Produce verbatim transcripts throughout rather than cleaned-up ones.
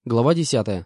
Глава десятая.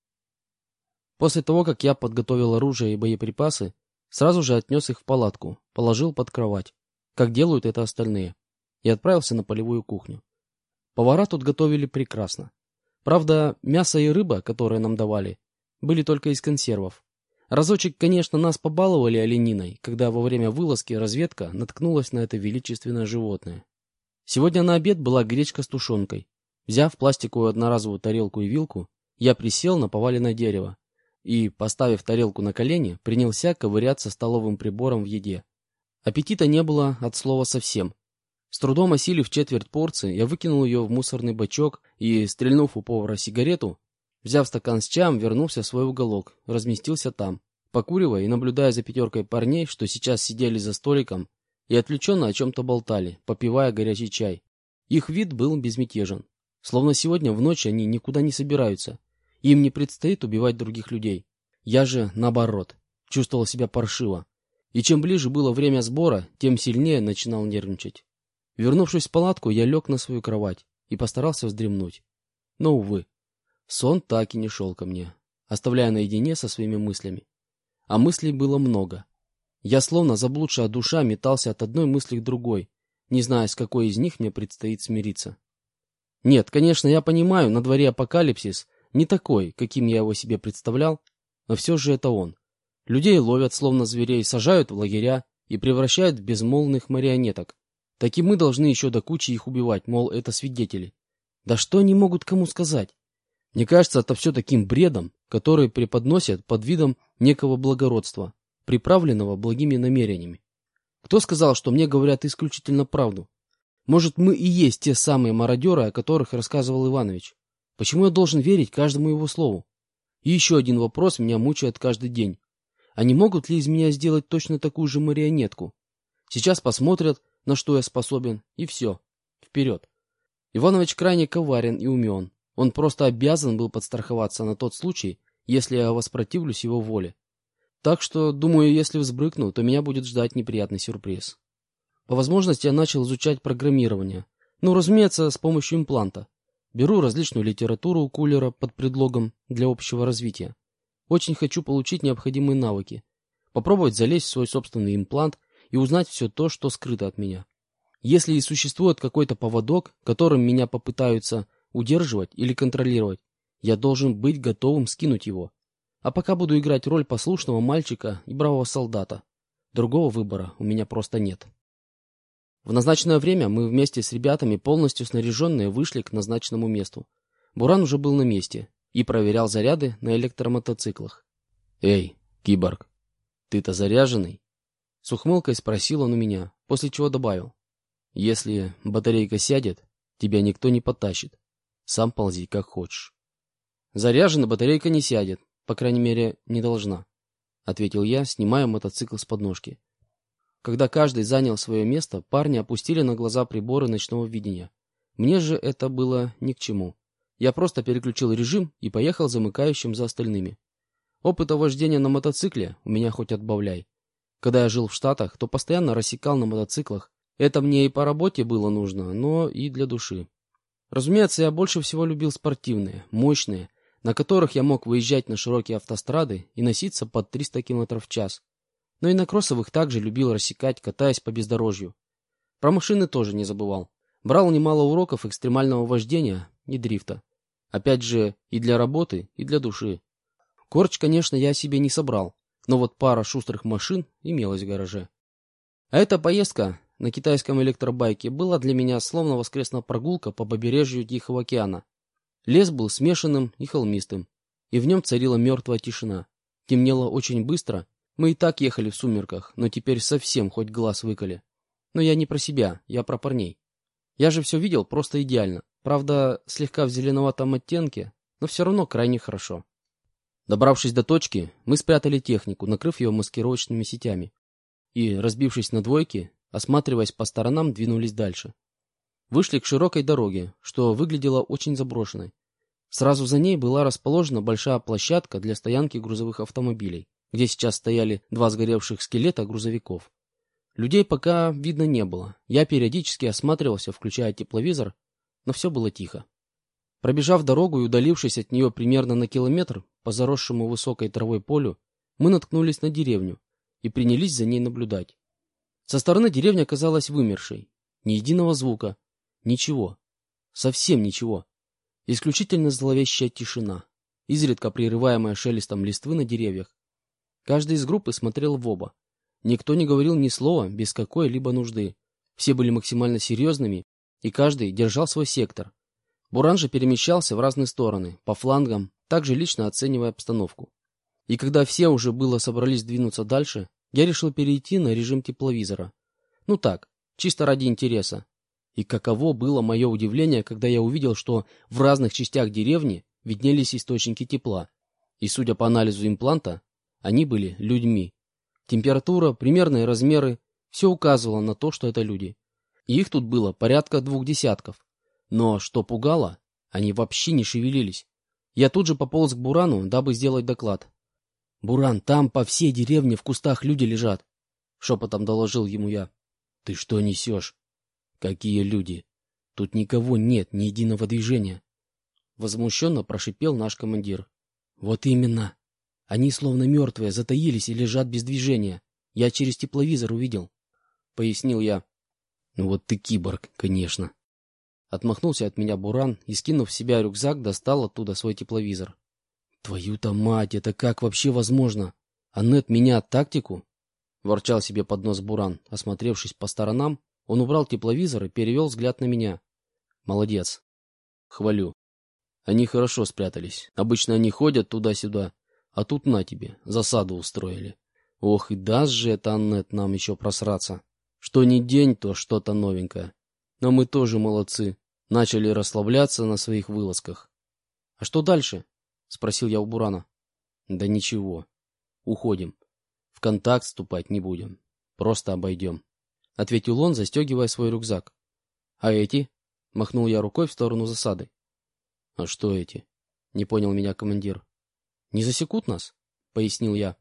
После того, как я подготовил оружие и боеприпасы, сразу же отнес их в палатку, положил под кровать, как делают это остальные, и отправился на полевую кухню. Повара тут готовили прекрасно. Правда, мясо и рыба, которые нам давали, были только из консервов. Разочек, конечно, нас побаловали олениной, когда во время вылазки разведка наткнулась на это величественное животное. Сегодня на обед была гречка с тушенкой. Взяв пластиковую одноразовую тарелку и вилку, я присел на поваленное дерево и, поставив тарелку на колени, принялся ковыряться столовым прибором в еде. Аппетита не было от слова совсем. С трудом осилив четверть порции, я выкинул ее в мусорный бачок и, стрельнув у повара сигарету, взяв стакан с чаем, вернулся в свой уголок, разместился там, покуривая и наблюдая за пятеркой парней, что сейчас сидели за столиком и отвлеченно о чем-то болтали, попивая горячий чай. Их вид был безмятежен. Словно сегодня в ночь они никуда не собираются. Им не предстоит убивать других людей. Я же, наоборот, чувствовал себя паршиво. И чем ближе было время сбора, тем сильнее начинал нервничать. Вернувшись в палатку, я лег на свою кровать и постарался вздремнуть. Но, увы, сон так и не шел ко мне, оставляя наедине со своими мыслями. А мыслей было много. Я, словно заблудшая душа, метался от одной мысли к другой, не зная, с какой из них мне предстоит смириться. Нет, конечно, я понимаю, на дворе апокалипсис не такой, каким я его себе представлял, но все же это он. Людей ловят, словно зверей, сажают в лагеря и превращают в безмолвных марионеток. Так и мы должны еще до кучи их убивать, мол, это свидетели. Да что они могут кому сказать? Мне кажется, это все таким бредом, который преподносят под видом некого благородства, приправленного благими намерениями. Кто сказал, что мне говорят исключительно правду? Может, мы и есть те самые мародеры, о которых рассказывал Иванович? Почему я должен верить каждому его слову? И еще один вопрос меня мучает каждый день. А не могут ли из меня сделать точно такую же марионетку? Сейчас посмотрят, на что я способен, и все. Вперед. Иванович крайне коварен и умен. Он просто обязан был подстраховаться на тот случай, если я воспротивлюсь его воле. Так что, думаю, если взбрыкну, то меня будет ждать неприятный сюрприз. По возможности я начал изучать программирование. Ну, разумеется, с помощью импланта. Беру различную литературу у Кулера под предлогом для общего развития. Очень хочу получить необходимые навыки. Попробовать залезть в свой собственный имплант и узнать все то, что скрыто от меня. Если и существует какой-то поводок, которым меня попытаются удерживать или контролировать, я должен быть готовым скинуть его. А пока буду играть роль послушного мальчика и бравого солдата. Другого выбора у меня просто нет. В назначенное время мы вместе с ребятами, полностью снаряженные, вышли к назначенному месту. Буран уже был на месте и проверял заряды на электромотоциклах. «Эй, киборг, ты-то заряженный?» С ухмылкой спросил он у меня, после чего добавил: «Если батарейка сядет, тебя никто не потащит. Сам ползи как хочешь». «Заряжена батарейка не сядет, по крайней мере, не должна», — ответил я, снимая мотоцикл с подножки. Когда каждый занял свое место, парни опустили на глаза приборы ночного видения. Мне же это было ни к чему. Я просто переключил режим и поехал замыкающим за остальными. Опыта вождения на мотоцикле у меня хоть отбавляй. Когда я жил в Штатах, то постоянно рассекал на мотоциклах. Это мне и по работе было нужно, но и для души. Разумеется, я больше всего любил спортивные, мощные, на которых я мог выезжать на широкие автострады и носиться под триста километров в час. Но и на кроссовых также любил рассекать, катаясь по бездорожью. Про машины тоже не забывал. Брал немало уроков экстремального вождения и дрифта. Опять же, и для работы, и для души. Корч, конечно, я себе не собрал, но вот пара шустрых машин имелась в гараже. А эта поездка на китайском электробайке была для меня словно воскресная прогулка по побережью Тихого океана. Лес был смешанным и холмистым, и в нем царила мертвая тишина. Темнело очень быстро. Мы и так ехали в сумерках, но теперь совсем хоть глаз выколи. Но я не про себя, я про парней. Я же все видел просто идеально. Правда, слегка в зеленоватом оттенке, но все равно крайне хорошо. Добравшись до точки, мы спрятали технику, накрыв ее маскировочными сетями. И, разбившись на двойки, осматриваясь по сторонам, двинулись дальше. Вышли к широкой дороге, что выглядело очень заброшенной. Сразу за ней была расположена большая площадка для стоянки грузовых автомобилей, где сейчас стояли два сгоревших скелета грузовиков. Людей пока видно не было. Я периодически осматривался, включая тепловизор, но все было тихо. Пробежав дорогу и удалившись от нее примерно на километр по заросшему высокой травой полю, мы наткнулись на деревню и принялись за ней наблюдать. Со стороны деревня оказалась вымершей. Ни единого звука. Ничего. Совсем ничего. Исключительно зловещая тишина, изредка прерываемая шелестом листвы на деревьях. Каждый из группы смотрел в оба. Никто не говорил ни слова без какой-либо нужды. Все были максимально серьезными, и каждый держал свой сектор. Буран же перемещался в разные стороны, по флангам, также лично оценивая обстановку. И когда все уже было собрались двинуться дальше, я решил перейти на режим тепловизора. Ну так, чисто ради интереса. И каково было мое удивление, когда я увидел, что в разных частях деревни виднелись источники тепла. И, судя по анализу импланта, они были людьми. Температура, примерные размеры – все указывало на то, что это люди. И их тут было порядка двух десятков. Но, что пугало, они вообще не шевелились. Я тут же пополз к Бурану, дабы сделать доклад. «Буран, там по всей деревне в кустах люди лежат», — шепотом доложил ему я. «Ты что несешь? Какие люди? Тут никого нет, ни единого движения». Возмущенно прошипел наш командир. «Вот именно. Они словно мертвые, затаились и лежат без движения. Я через тепловизор увидел», — пояснил я. «Ну вот ты киборг, конечно». Отмахнулся от меня Буран и, скинув в себя рюкзак, достал оттуда свой тепловизор. «Твою-то мать, это как вообще возможно? Аннет меняет тактику?» Ворчал себе под нос Буран. Осмотревшись по сторонам, он убрал тепловизор и перевел взгляд на меня. «Молодец. Хвалю. Они хорошо спрятались. Обычно они ходят туда-сюда, а тут на тебе, засаду устроили. Ох, и даст же это Аннет нам еще просраться. Что ни день, то что-то новенькое. Но мы тоже молодцы. Начали расслабляться на своих вылазках». «А что дальше?» — спросил я у Бурана. «Да ничего. Уходим. В контакт вступать не будем. Просто обойдем», — ответил он, застегивая свой рюкзак. «А эти?» — махнул я рукой в сторону засады. «А что эти?» — не понял меня командир. «Не засекут нас?» — пояснил я.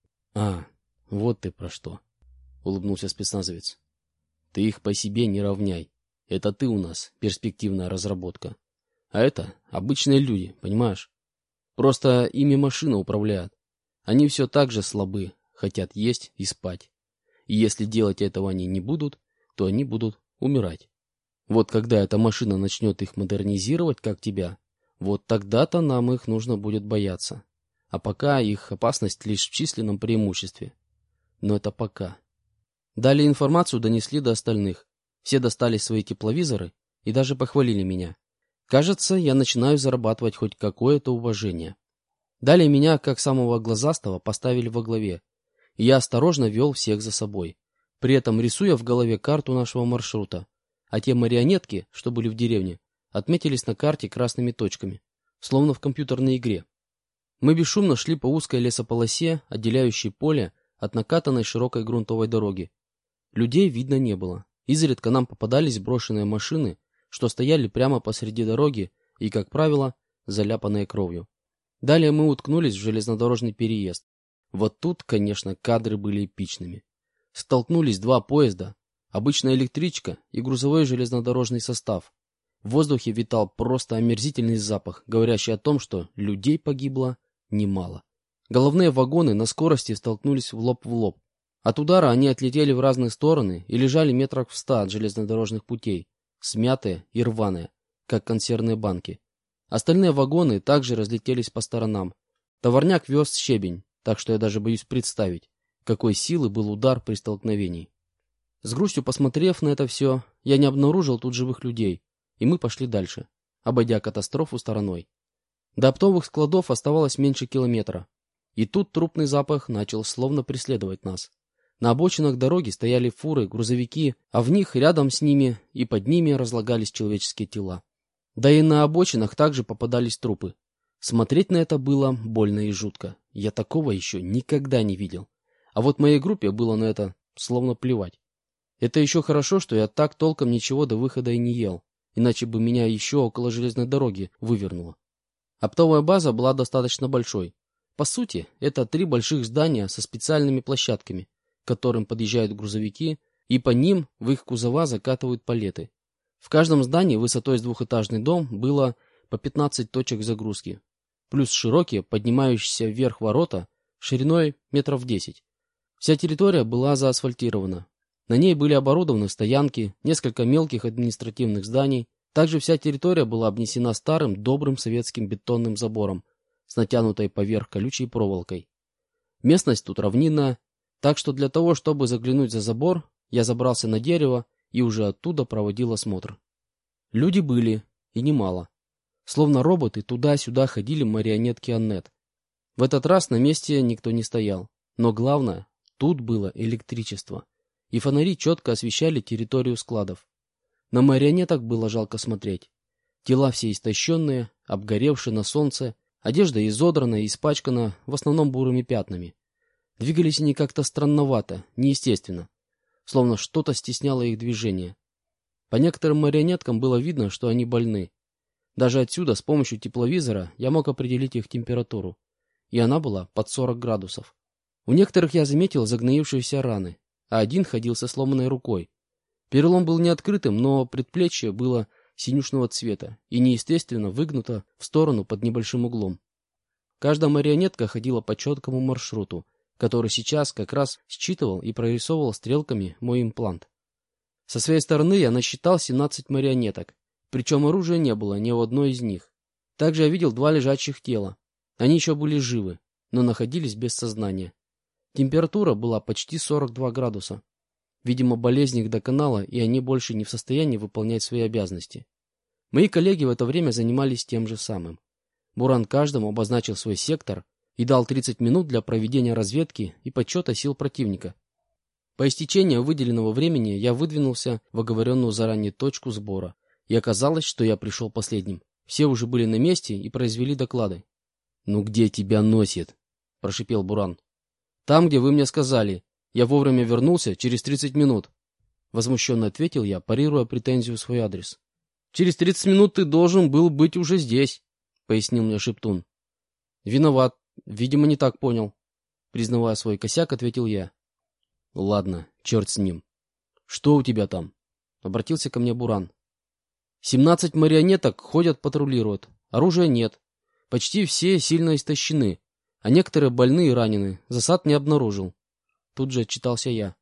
«А, вот ты про что», — улыбнулся спецназовец. «Ты их по себе не равняй. Это ты у нас перспективная разработка. А это обычные люди, понимаешь? Просто ими машина управляет. Они все так же слабы, хотят есть и спать. И если делать этого они не будут, то они будут умирать. Вот когда эта машина начнет их модернизировать, как тебя, вот тогда-то нам их нужно будет бояться. А пока их опасность лишь в численном преимуществе. Но это пока». Далее информацию донесли до остальных. Все достали свои тепловизоры и даже похвалили меня. Кажется, я начинаю зарабатывать хоть какое-то уважение. Далее меня, как самого глазастого, поставили во главе, и я осторожно вел всех за собой, при этом рисуя в голове карту нашего маршрута, а те марионетки, что были в деревне, отметились на карте красными точками, словно в компьютерной игре. Мы бесшумно шли по узкой лесополосе, отделяющей поле от накатанной широкой грунтовой дороги. Людей видно не было. Изредка нам попадались брошенные машины, что стояли прямо посреди дороги и, как правило, заляпанные кровью. Далее мы уткнулись в железнодорожный переезд. Вот тут, конечно, кадры были эпичными. Столкнулись два поезда, обычная электричка и грузовой железнодорожный состав. В воздухе витал просто омерзительный запах, говорящий о том, что людей погибло немало. Головные вагоны на скорости столкнулись в лоб в лоб. От удара они отлетели в разные стороны и лежали метрах в ста от железнодорожных путей, смятые и рваные, как консервные банки. Остальные вагоны также разлетелись по сторонам. Товарняк вез щебень, так что я даже боюсь представить, какой силы был удар при столкновении. С грустью посмотрев на это все, я не обнаружил тут живых людей, и мы пошли дальше, обойдя катастрофу стороной. До оптовых складов оставалось меньше километра, и тут трупный запах начал словно преследовать нас. На обочинах дороги стояли фуры, грузовики, а в них рядом с ними и под ними разлагались человеческие тела. Да и на обочинах также попадались трупы. Смотреть на это было больно и жутко. Я такого еще никогда не видел. А вот моей группе было на это словно плевать. Это еще хорошо, что я так толком ничего до выхода и не ел, иначе бы меня еще около железной дороги вывернуло. Оптовая база была достаточно большой. По сути, это три больших здания со специальными площадками, к которым подъезжают грузовики, и по ним в их кузова закатывают палеты. В каждом здании высотой с двухэтажный дом было по пятнадцать точек загрузки, плюс широкие, поднимающиеся вверх ворота, шириной метров десять. Вся территория была заасфальтирована. На ней были оборудованы стоянки, несколько мелких административных зданий. Также вся территория была обнесена старым, добрым советским бетонным забором с натянутой поверх колючей проволокой. Местность тут равнинная, так что для того, чтобы заглянуть за забор, я забрался на дерево и уже оттуда проводил осмотр. Люди были, и немало. Словно роботы туда-сюда ходили марионетки Аннет. В этот раз на месте никто не стоял. Но главное, тут было электричество. И фонари четко освещали территорию складов. На марионеток было жалко смотреть. Тела все истощенные, обгоревшие на солнце, одежда изодрана и испачкана, в основном бурыми пятнами. Двигались они как-то странновато, неестественно. Словно что-то стесняло их движение. По некоторым марионеткам было видно, что они больны. Даже отсюда с помощью тепловизора я мог определить их температуру. И она была под сорок градусов. У некоторых я заметил загноившиеся раны, а один ходил со сломанной рукой. Перелом был не открытым, но предплечье было синюшного цвета и неестественно выгнуто в сторону под небольшим углом. Каждая марионетка ходила по четкому маршруту, который сейчас как раз считывал и прорисовывал стрелками мой имплант. Со своей стороны я насчитал семнадцать марионеток, причем оружия не было ни у одной из них. Также я видел два лежачих тела. Они еще были живы, но находились без сознания. Температура была почти сорок два градуса. Видимо, болезнь их доконала, и они больше не в состоянии выполнять свои обязанности. Мои коллеги в это время занимались тем же самым. Буран каждому обозначил свой сектор и дал тридцать минут для проведения разведки и подсчета сил противника. По истечении выделенного времени я выдвинулся в оговоренную заранее точку сбора, и оказалось, что я пришел последним. Все уже были на месте и произвели доклады. «Ну где тебя носит?» – прошипел Буран. «Там, где вы мне сказали. Я вовремя вернулся через тридцать минут», — возмущенно ответил я, парируя претензию в свой адрес. «Через тридцать минут ты должен был быть уже здесь», — пояснил мне Шептун. «Виноват. Видимо, не так понял», — признавая свой косяк, ответил я. «Ладно, черт с ним. Что у тебя там?» — обратился ко мне Буран. «Семнадцать марионеток ходят, патрулируют. Оружия нет. Почти все сильно истощены, а некоторые больны и ранены. Засад не обнаружил». Тут же отчитался я.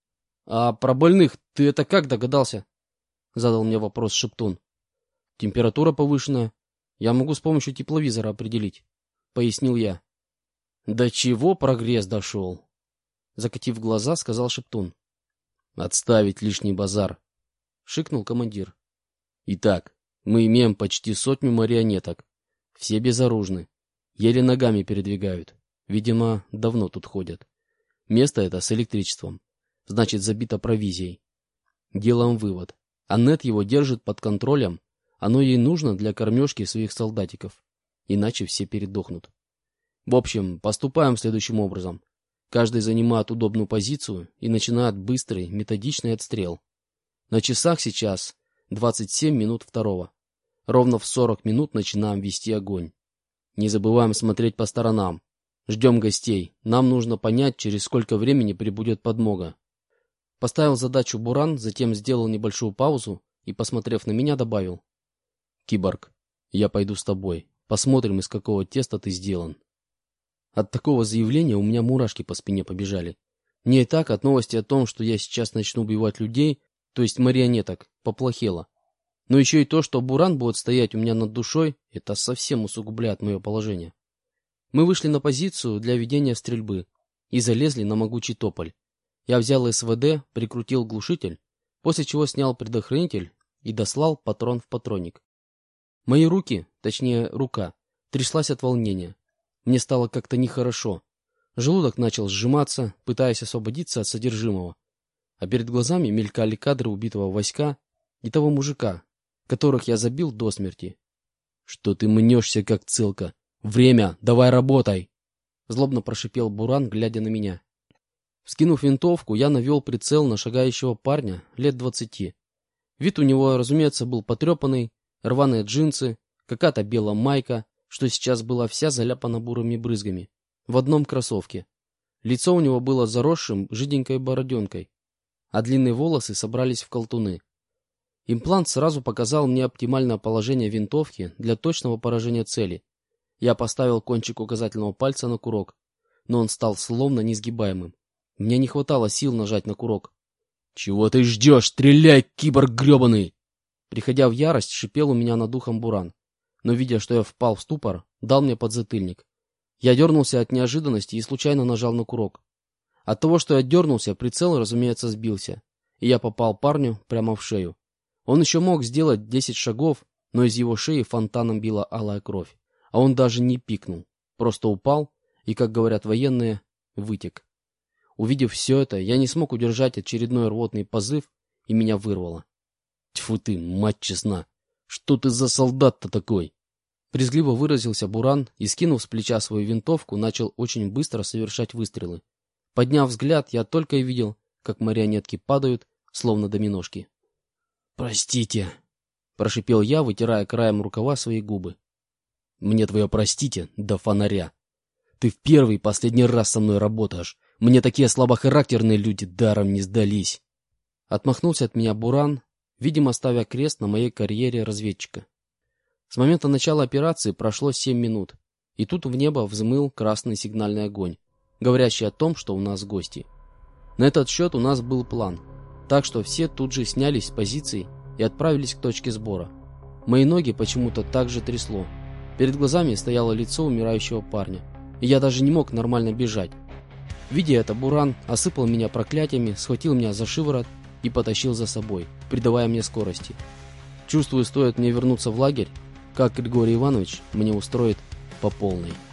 «А про больных ты это как догадался?» Задал мне вопрос Шептун. «Температура повышенная. Я могу с помощью тепловизора определить», — пояснил я. «До чего прогресс дошел?» Закатив глаза, сказал Шептун. «Отставить лишний базар», — шикнул командир. «Итак, мы имеем почти сотню марионеток. Все безоружны. Еле ногами передвигают. Видимо, давно тут ходят. Место это с электричеством. Значит, забито провизией. Делаем вывод. Аннет его держит под контролем. Оно ей нужно для кормежки своих солдатиков. Иначе все передохнут. В общем, поступаем следующим образом. Каждый занимает удобную позицию и начинает быстрый, методичный отстрел. На часах сейчас двадцать семь минут второго. Ровно в сорок минут начинаем вести огонь. Не забываем смотреть по сторонам. Ждем гостей. Нам нужно понять, через сколько времени прибудет подмога. Поставил задачу Буран, затем сделал небольшую паузу и, посмотрев на меня, добавил. «Киборг, я пойду с тобой. Посмотрим, из какого теста ты сделан». От такого заявления у меня мурашки по спине побежали. Мне и так от новости о том, что я сейчас начну убивать людей, то есть марионеток, поплохело. Но еще и то, что Буран будет стоять у меня над душой, это совсем усугубляет мое положение. Мы вышли на позицию для ведения стрельбы и залезли на могучий тополь. Я взял СВД, прикрутил глушитель, после чего снял предохранитель и дослал патрон в патронник. Мои руки, точнее рука, тряслась от волнения. Мне стало как-то нехорошо. Желудок начал сжиматься, пытаясь освободиться от содержимого. А перед глазами мелькали кадры убитого Васька и того мужика, которых я забил до смерти. «Что ты мнешься, как целка? Время! Давай работай!» Злобно прошипел Буран, глядя на меня. Вскинув винтовку, я навел прицел на шагающего парня лет двадцати. Вид у него, разумеется, был потрепанный, рваные джинсы, какая-то белая майка, что сейчас была вся заляпана бурыми брызгами, в одном кроссовке. Лицо у него было заросшим жиденькой бороденкой, а длинные волосы собрались в колтуны. Имплант сразу показал мне оптимальное положение винтовки для точного поражения цели. Я поставил кончик указательного пальца на курок, но он стал словно несгибаемым. Мне не хватало сил нажать на курок. «Чего ты ждешь? Стреляй, киборг гребаный!» Приходя в ярость, шипел у меня над ухом Буран, но, видя, что я впал в ступор, дал мне подзатыльник. Я дернулся от неожиданности и случайно нажал на курок. От того, что я дернулся, прицел, разумеется, сбился, и я попал парню прямо в шею. Он еще мог сделать десять шагов, но из его шеи фонтаном била алая кровь, а он даже не пикнул, просто упал и, как говорят военные, вытек. Увидев все это, я не смог удержать очередной рвотный позыв, и меня вырвало. Тьфу ты, мать честна! Что ты за солдат-то такой? Брезгливо выразился Буран и, скинув с плеча свою винтовку, начал очень быстро совершать выстрелы. Подняв взгляд, я только и видел, как марионетки падают, словно доминошки. «Простите!» — прошипел я, вытирая краем рукава свои губы. «Мне твое простите до фонаря. Ты в первый и последний раз со мной работаешь. Мне такие слабохарактерные люди даром не сдались!» Отмахнулся от меня Буран, видимо, ставя крест на моей карьере разведчика. С момента начала операции прошло семь минут, и тут в небо взмыл красный сигнальный огонь, говорящий о том, что у нас гости. На этот счет у нас был план, так что все тут же снялись с позиций и отправились к точке сбора. Мои ноги почему-то так же трясло. Перед глазами стояло лицо умирающего парня, и я даже не мог нормально бежать. Видя это, Буран осыпал меня проклятиями, схватил меня за шиворот и потащил за собой, придавая мне скорости. Чувствую, стоит мне вернуться в лагерь, как Григорий Иванович мне устроит по полной.